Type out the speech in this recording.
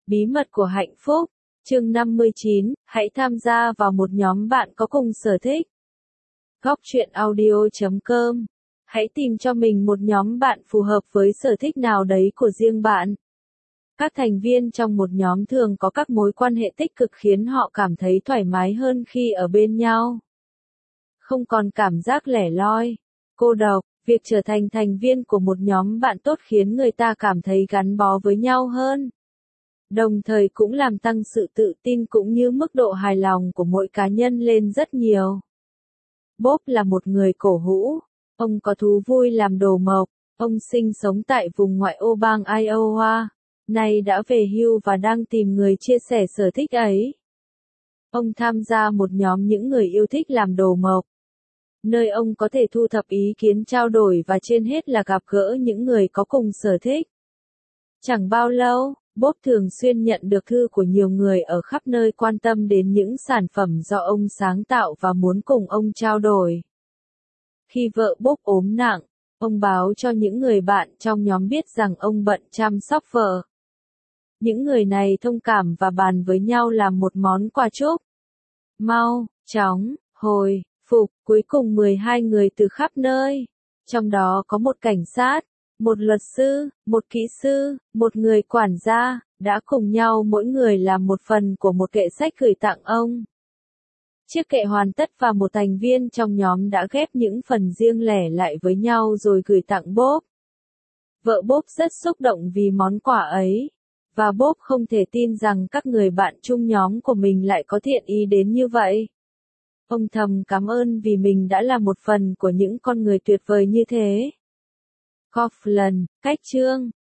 Bí mật của hạnh phúc. Chương 59, hãy tham gia vào một nhóm bạn có cùng sở thích. Góc truyện audio.com. Hãy tìm cho mình một nhóm bạn phù hợp với sở thích nào đấy của riêng bạn. Các thành viên trong một nhóm thường có các mối quan hệ tích cực khiến họ cảm thấy thoải mái hơn khi ở bên nhau. Không còn cảm giác lẻ loi, cô độc, việc trở thành thành viên của một nhóm bạn tốt khiến người ta cảm thấy gắn bó với nhau hơn. Đồng thời cũng làm tăng sự tự tin cũng như mức độ hài lòng của mỗi cá nhân lên rất nhiều. Bob là một người cổ hủ. Ông có thú vui làm đồ mộc. Ông sinh sống tại vùng ngoại ô bang Iowa. Nay đã về hưu và đang tìm người chia sẻ sở thích ấy. Ông tham gia một nhóm những người yêu thích làm đồ mộc, nơi ông có thể thu thập ý kiến trao đổi và trên hết là gặp gỡ những người có cùng sở thích. Chẳng bao lâu, Bob thường xuyên nhận được thư của nhiều người ở khắp nơi quan tâm đến những sản phẩm do ông sáng tạo và muốn cùng ông trao đổi. Khi vợ Bob ốm nặng, ông báo cho những người bạn trong nhóm biết rằng ông bận chăm sóc vợ. Những người này thông cảm và bàn với nhau làm một món quà chúc. Mau, chóng, hồi, phục, cuối cùng 12 người từ khắp nơi. Trong đó có một cảnh sát, một luật sư, một kỹ sư, một người quản gia, đã cùng nhau mỗi người làm một phần của một kệ sách gửi tặng ông. Chiếc kệ hoàn tất và một thành viên trong nhóm đã ghép những phần riêng lẻ lại với nhau rồi gửi tặng Bob. Vợ Bob rất xúc động vì món quà ấy, và Bob không thể tin rằng các người bạn chung nhóm của mình lại có thiện ý đến như vậy. Ông thầm cảm ơn vì mình đã là một phần của những con người tuyệt vời như thế. Coughlin, cách chương.